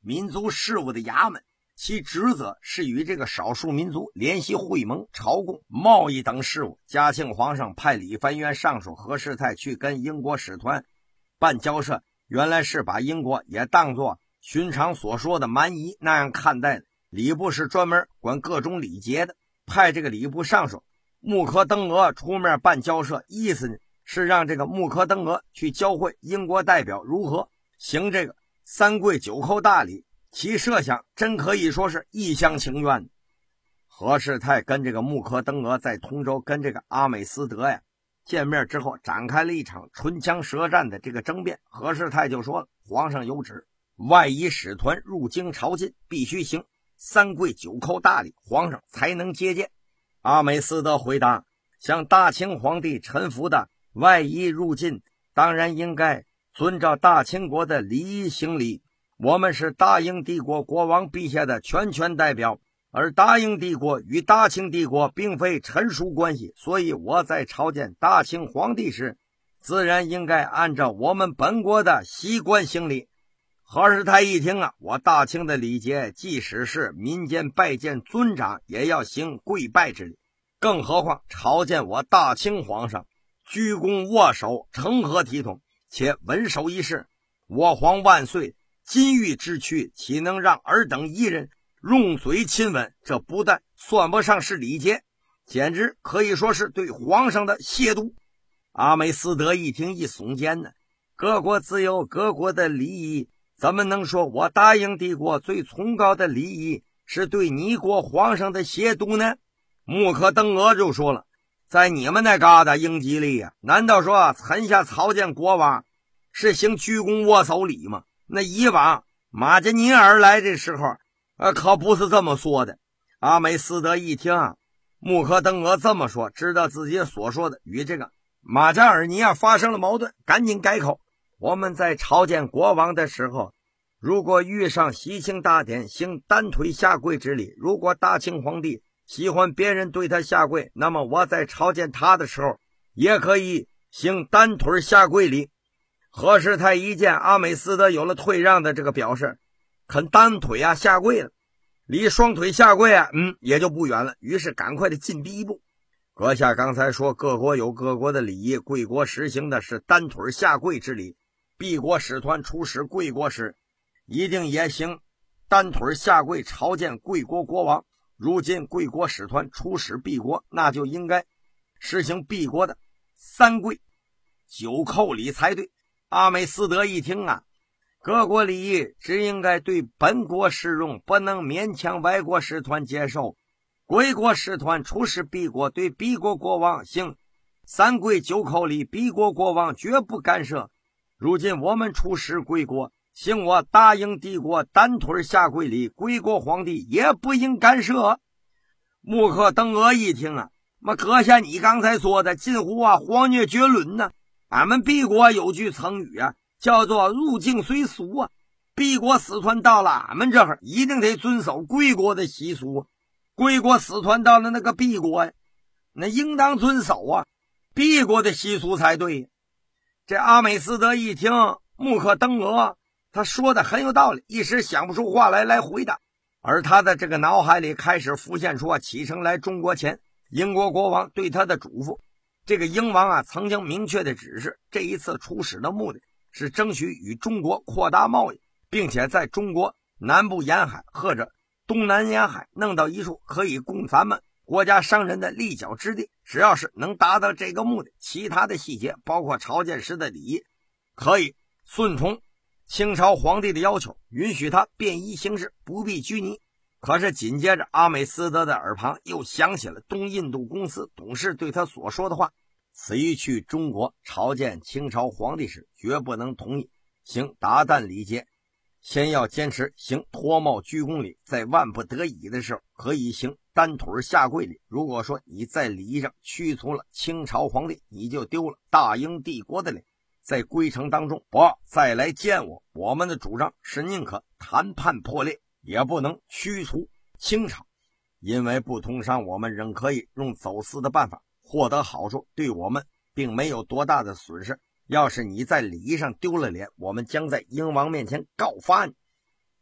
民族事务的衙门，其职责是与这个少数民族联系会盟、朝贡、贸易等事务。嘉庆皇上派理藩院尚书何世泰去跟英国使团办交涉，原来是把英国也当作寻常所说的蛮夷那样看待的。礼部是专门管各种礼节的，派这个礼部尚书穆科登额出面办交涉，意思呢是让这个穆科登额去教会英国代表如何行这个三跪九叩大礼，其设想真可以说是一厢情愿。何世泰跟这个穆科登额在通州跟这个阿美斯德呀见面之后，展开了一场唇枪舌战的这个争辩。何世泰就说了，皇上有旨，外夷使团入京朝觐必须行三跪九叩大礼，皇上才能接见。阿美斯德回答，向大清皇帝臣服的外夷入境，当然应该遵照大清国的礼仪行礼。我们是大英帝国国王陛下的全权代表，而大英帝国与大清帝国并非臣属关系，所以我在朝见大清皇帝时，自然应该按照我们本国的习惯行礼。何世泰一听啊，我大清的礼节，即使是民间拜见尊长，也要行跪拜之礼，更何况朝见我大清皇上，鞠躬握手，成何体统？且文手一事，我皇万岁，金玉之躯，岂能让尔等一人用嘴亲吻？这不但算不上是礼节，简直可以说是对皇上的亵渎。阿美斯德一听一耸肩呢，各国自有各国的礼仪，怎么能说我大英帝国最崇高的礼仪是对你国皇上的亵渎呢？穆科登额就说了，在你们那嘎达英吉利呀、啊，难道说臣下朝见国王是行鞠躬握手礼吗？那以往马加尼尔来的时候呃，可不是这么说的。阿美斯德一听啊，穆科登额这么说，知道自己所说的与这个马加尔尼亚发生了矛盾，赶紧改口。我们在朝见国王的时候，如果遇上喜庆大典，行单腿下跪之礼，如果大清皇帝喜欢别人对他下跪，那么我在朝见他的时候也可以行单腿下跪礼。何世泰一见阿美斯德有了退让的这个表示，肯单腿啊下跪了，离双腿下跪啊嗯也就不远了，于是赶快的进逼一步。阁下刚才说各国有各国的礼仪，贵国实行的是单腿下跪之礼，敝国使团出使贵国时一定也行单腿下跪朝见贵国国王。如今贵国使团出使敝国，那就应该实行敝国的三跪九叩礼才对。阿美斯德一听啊，各国礼仪只应该对本国适用，不能勉强外国使团接受。贵国使团出使敝国，对敝国国王行三跪九叩礼，敝国国王绝不干涉。如今我们出使贵国，行我大英帝国单腿下跪礼，贵国皇帝也不应干涉。穆克登额一听啊，那阁下你刚才说的近乎啊荒虐绝伦呢、啊。俺们敝国有句成语啊，叫做入境随俗啊。敝国使团到了俺们这儿，一定得遵守贵国的习俗。贵国使团到了那个敝国呀，那应当遵守啊敝国的习俗才对。这阿美斯德一听穆克登额他说的很有道理，一时想不出话来来回答。而他的这个脑海里开始浮现出啊，启程来中国前英国国王对他的嘱咐。这个英王啊曾经明确的指示，这一次出使的目的是争取与中国扩大贸易，并且在中国南部沿海或者东南沿海弄到一处可以供咱们国家商人的立脚之地。只要是能达到这个目的，其他的细节包括朝见时的礼仪，可以顺从清朝皇帝的要求，允许他便衣行事，不必拘泥。可是紧接着阿美斯德的耳旁又响起了东印度公司董事对他所说的话，此一去中国朝见清朝皇帝时，绝不能同意行达旦礼节，先要坚持行脱帽鞠躬礼，在万不得已的时候可以行单腿下跪礼。如果说你在礼仪上屈从了清朝皇帝，你就丢了大英帝国的脸。在归程当中不要再来见我，我们的主张是宁可谈判破裂，也不能驱除清朝，因为不通商我们仍可以用走私的办法获得好处，对我们并没有多大的损失。要是你在礼仪上丢了脸，我们将在英王面前告发你。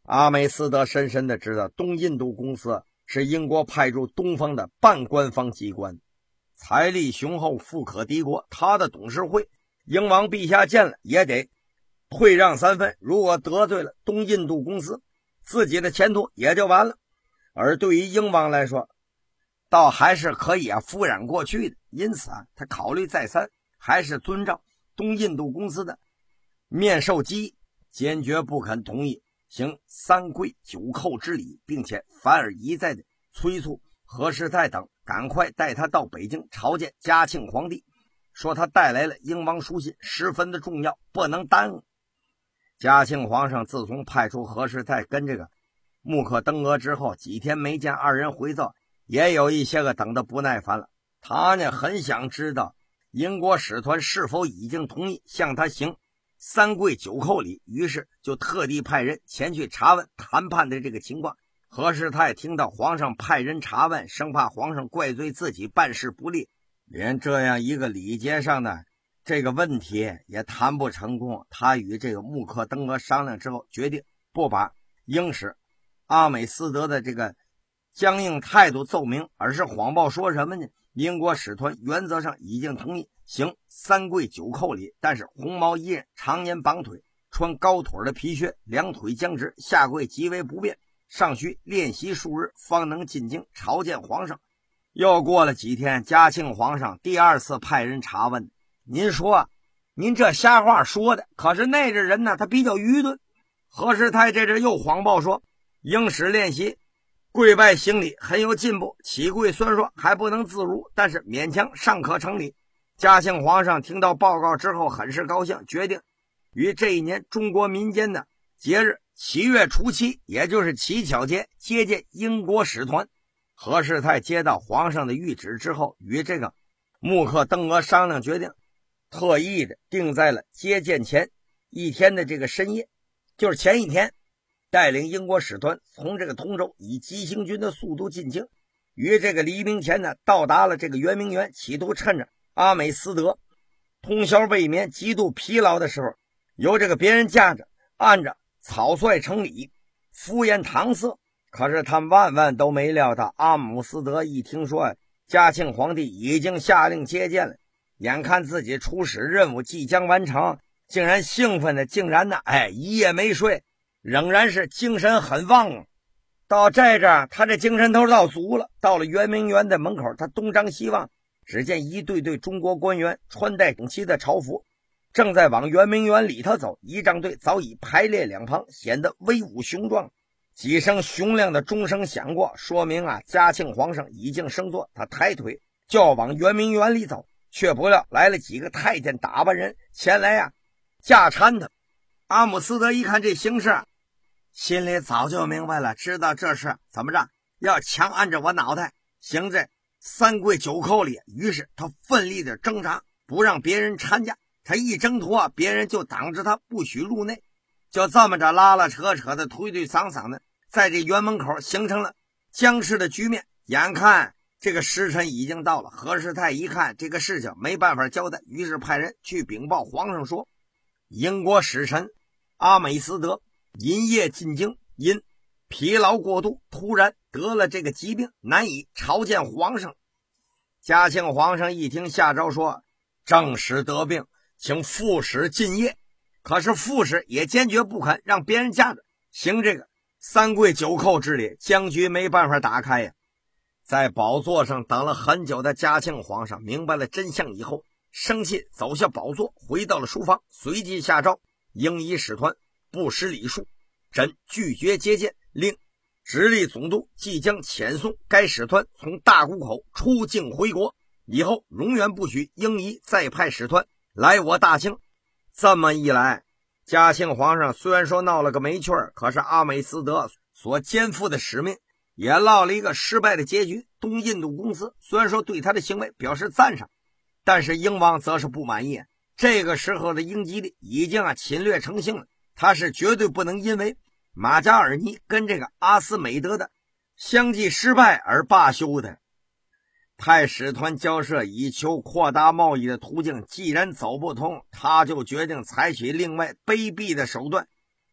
阿美斯德深深的知道东印度公司是英国派驻东方的半官方机关，财力雄厚，富可敌国，他的董事会英王陛下见了也得退让三分，如果得罪了东印度公司，自己的前途也就完了。而对于英王来说，倒还是可以啊敷衍过去的，因此啊他考虑再三，还是遵照东印度公司的面授机议，坚决不肯同意行三跪九叩之礼，并且反而一再的催促何世泰等赶快带他到北京朝见嘉庆皇帝，说他带来了英王书信，十分的重要，不能耽误。嘉庆皇上自从派出何世泰跟这个穆克登额之后，几天没见二人回奏，也有一些个等得不耐烦了。他呢很想知道英国使团是否已经同意向他行三跪九叩礼，于是就特地派人前去查问谈判的这个情况。何世泰听到皇上派人查问，生怕皇上怪罪自己办事不力，连这样一个礼节上的这个问题也谈不成功。他与这个穆克登额商量之后，决定不把英使阿美斯德的这个僵硬态度奏明，而是谎报说什么呢？英国使团原则上已经同意行三跪九叩礼，但是红毛衣人常年绑腿，穿高腿的皮靴，两腿僵直，下跪极为不便，尚需练习数日方能进京朝见皇上。又过了几天，嘉庆皇上第二次派人查问，您说您这瞎话说的，可是那阵人呢他比较愚钝。何世泰这阵又谎报说英使练习跪拜行礼很有进步，起跪虽然说还不能自如，但是勉强尚可成礼。嘉庆皇上听到报告之后很是高兴，决定于这一年中国民间的节日七月初七，也就是乞巧节，接见英国使团。何世泰接到皇上的谕旨之后，与这个穆克登额商量，决定特意的定在了接见前一天的这个深夜，就是前一天，带领英国使团从这个通州以急行军的速度进京，于这个黎明前呢到达了这个圆明园，企图趁着阿美斯德通宵未眠极度疲劳的时候，由这个别人架着按着草率成礼，敷衍搪塞。可是他万万都没料到，阿姆斯德一听说嘉庆皇帝已经下令接见了，眼看自己出使任务即将完成，竟然兴奋的竟然呢哎一夜没睡，仍然是精神很旺啊。到这阵他这精神头到足了，到了圆明园的门口，他东张西望，只见一队队中国官员穿戴整齐的朝服，正在往圆明园里头走，仪仗队早已排列两旁，显得威武雄壮。几声洪亮的钟声响过，说明啊嘉庆皇上已经升座，他抬腿就要往圆明园里走，却不料来了几个太监打扮人前来啊架搀他。阿姆斯德一看这形势，心里早就明白了，知道这是怎么着要强按着我脑袋行这三跪九叩礼，于是他奋力的挣扎，不让别人搀架。他一挣脱，别人就挡着他不许入内，就这么着拉拉扯扯的推推搡搡的，在这园门口形成了僵持的局面。眼看这个时辰已经到了，何世泰一看这个事情没办法交代，于是派人去禀报皇上说，英国使臣阿美斯德因夜进京，因疲劳过度，突然得了这个疾病，难以朝见皇上。嘉庆皇上一听下诏说，正使得病，请副使进谒。可是副使也坚决不肯让别人架着行这个三跪九叩之礼，僵局没办法打开呀。在宝座上等了很久的嘉庆皇上明白了真相以后，生气走下宝座，回到了书房，随即下诏，英仪使团不失礼数，朕拒绝接见，令直隶总督即将遣送该使团从大沽口出境回国，以后永远不许英仪再派使团来我大清。这么一来，嘉庆皇上虽然说闹了个没趣儿，可是阿美斯德所肩负的使命也落了一个失败的结局。东印度公司虽然说对他的行为表示赞赏，但是英王则是不满意。这个时候的英吉利已经啊侵略成性了，他是绝对不能因为马加尔尼跟这个阿斯美德的相继失败而罢休的。派使团交涉以求扩大贸易的途径既然走不通，他就决定采取另外卑鄙的手段，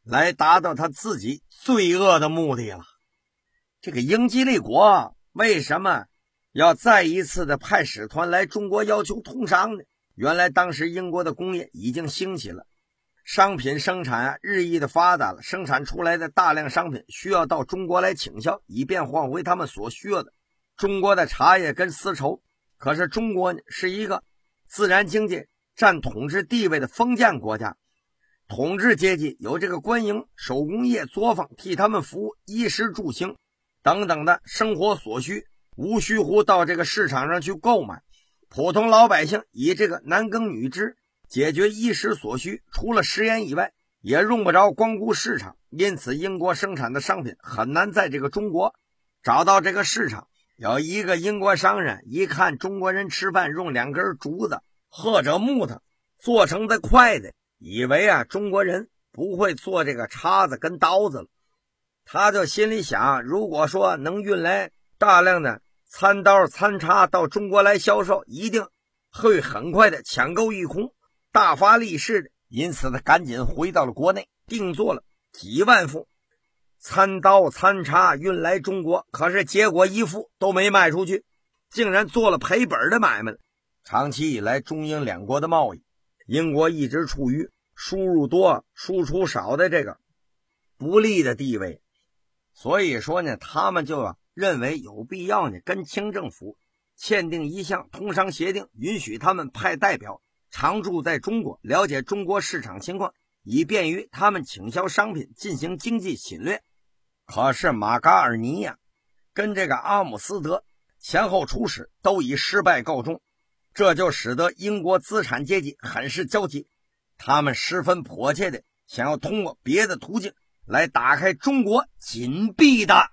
来达到他自己罪恶的目的了。这个英吉利国为什么要再一次的派使团来中国要求通商呢？原来当时英国的工业已经兴起了，商品生产啊日益的发达了，生产出来的大量商品需要到中国来倾销，以便换回他们所需要的中国的茶叶跟丝绸。可是中国呢是一个自然经济占统治地位的封建国家，统治阶级有这个官营、手工业、作坊替他们服务，衣食住行等等的生活所需无需乎到这个市场上去购买。普通老百姓以这个男耕女织解决衣食所需，除了食盐以外也用不着光顾市场，因此英国生产的商品很难在这个中国找到这个市场。有一个英国商人一看中国人吃饭用两根竹子或者木头做成的筷子，以为啊中国人不会做这个叉子跟刀子了，他就心里想，如果说能运来大量的餐刀餐叉到中国来销售，一定会很快的抢购一空，大发利市的。因此他赶紧回到了国内，定做了几万副餐刀餐叉运来中国，可是结果一副都没卖出去，竟然做了赔本的买卖了。长期以来中英两国的贸易，英国一直处于输入多输出少的这个不利的地位，所以说呢他们就认为有必要呢跟清政府签订一项通商协定，允许他们派代表常驻在中国，了解中国市场情况，以便于他们倾销商品进行经济侵略。可是马嘎尔尼亚跟这个阿姆斯德前后出使都以失败告终，这就使得英国资产阶级很是焦急，他们十分迫切的想要通过别的途径来打开中国紧闭的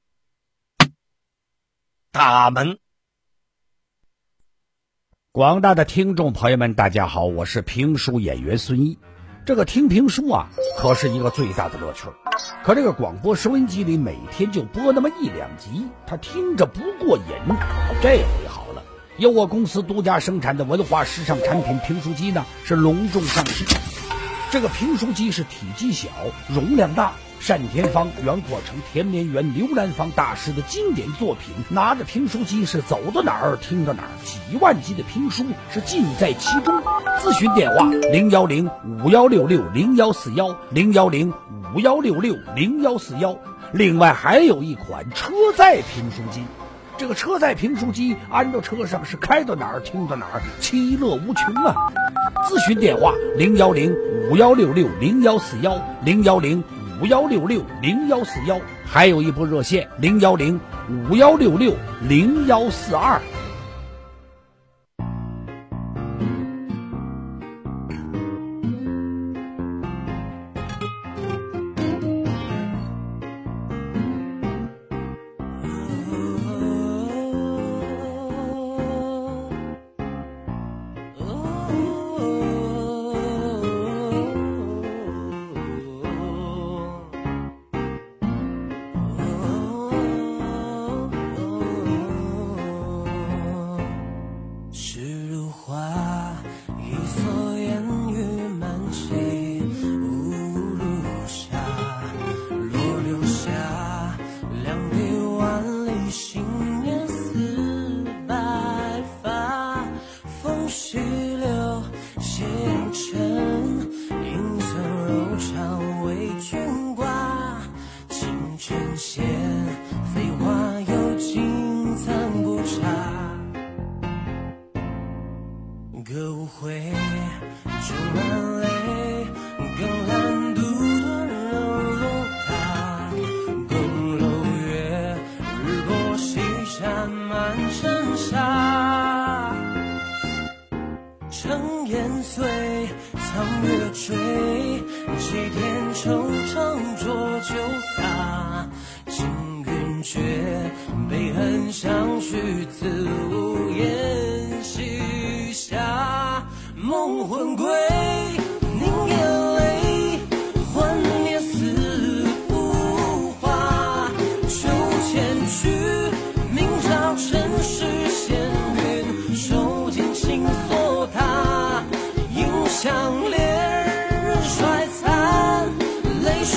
大门。 广大的听众朋友们大家好，我是评书演员孙一。这个听评书啊可是一个最大的乐趣，可这个广播收音机里每天就播那么一两集，他听着不过瘾。这回好了，由我公司独家生产的文化时尚产品评书机呢是隆重上市。这个评书机是体积小，容量大，单田芳、袁阔成、田连元、刘兰芳大师的经典作品，拿着评书机是走到哪儿听到哪儿，几万集的评书是尽在其中。咨询电话零幺零五幺六六零幺四幺零幺零五幺六六零幺四幺。另外还有一款车载评书机，这个车载评书机安到车上是开到哪儿听到哪儿，其乐无穷啊！咨询电话零幺零五幺六六零幺四幺零幺零五幺六六零幺四幺，还有一部热线零幺零五幺六六零幺四二。 强烈人衰残，泪水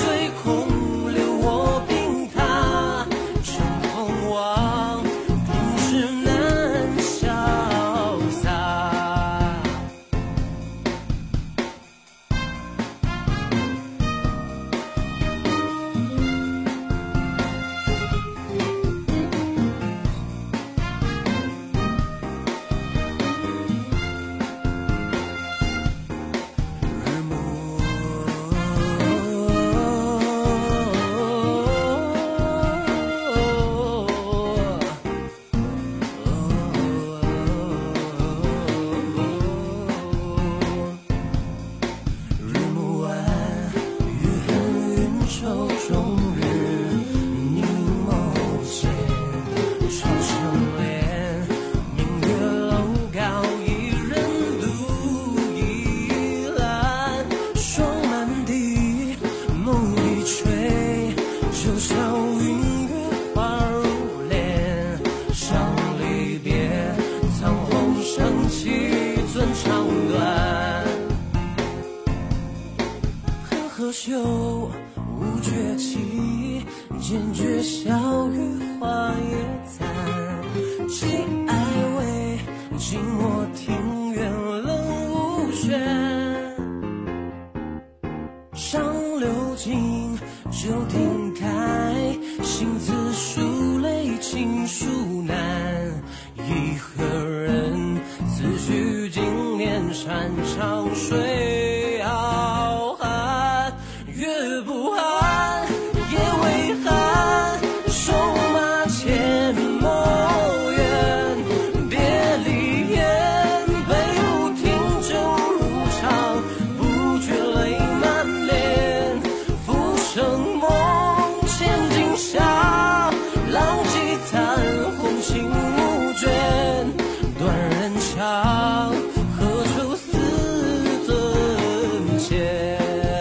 遮羞，无绝期，坚决笑语花叶残，寄爱为寂寞庭院冷无弦，上流金就停开，心字书泪情书难，一何人自诩经年山长水浩瀚，月不寒夜未寒，手马牵陌远，别离烟背无听正如常，不觉泪满面，浮生梦千金下，浪迹残红情无倦，断人肠何愁思尊前，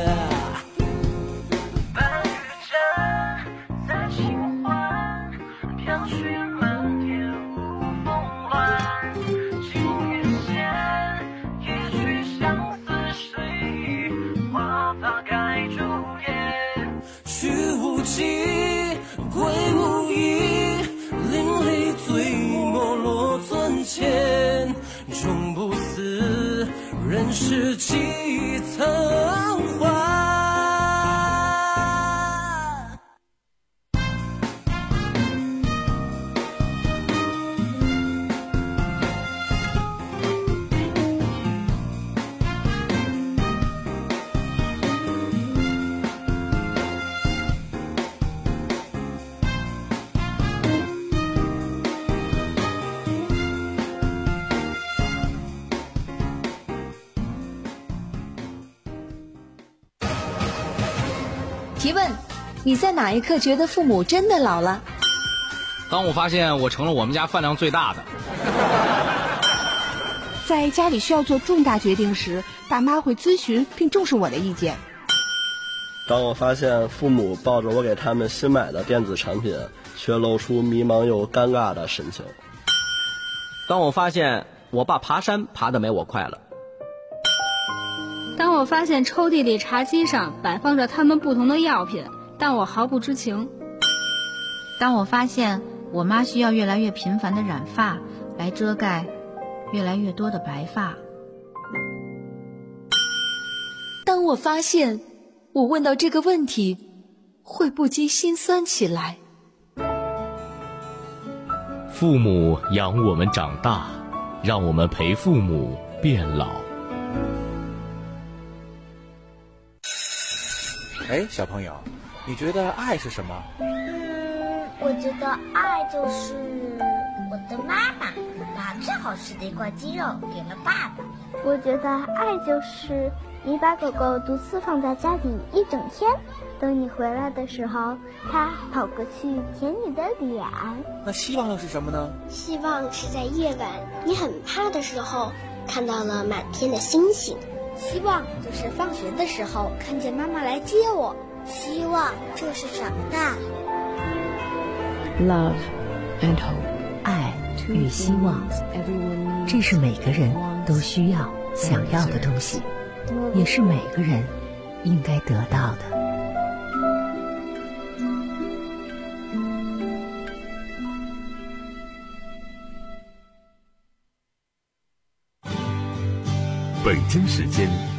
半月战在清欢，飘雪满天无风乱，今夜闲一曲相思谁华发盖竹叶，去无迹归无意，淋漓醉没落樽前，终不似人世几曾还。 提问：你在哪一刻觉得父母真的老了？ 当我发现我成了我们家饭量最大的。 在家里需要做重大决定时，爸妈会咨询并重视我的意见。 当我发现父母抱着我给他们新买的电子产品，却露出迷茫又尴尬的神情。 当我发现我爸爬山爬得没我快了。 当我发现抽屉里茶几上摆放着他们不同的药品，但我毫不知情。 当我发现我妈需要越来越频繁的染发来遮盖越来越多的白发。 当我发现我问到这个问题会不禁心酸起来。 父母养我们长大，让我们陪父母变老。 哎，小朋友，你觉得爱是什么？ 嗯，我觉得爱就是我的妈妈把最好吃的一块鸡肉给了爸爸。 我觉得爱就是你把狗狗独自放在家里一整天，等你回来的时候，它跑过去舔你的脸。 那希望又是什么呢？ 希望是在夜晚你很怕的时候，看到了满天的星星。 希望就是放学的时候看见妈妈来接我。 希望就是长大。 Love and hope， 爱与希望，这是每个人都需要、想要的东西，也是每个人应该得到的。 北京时间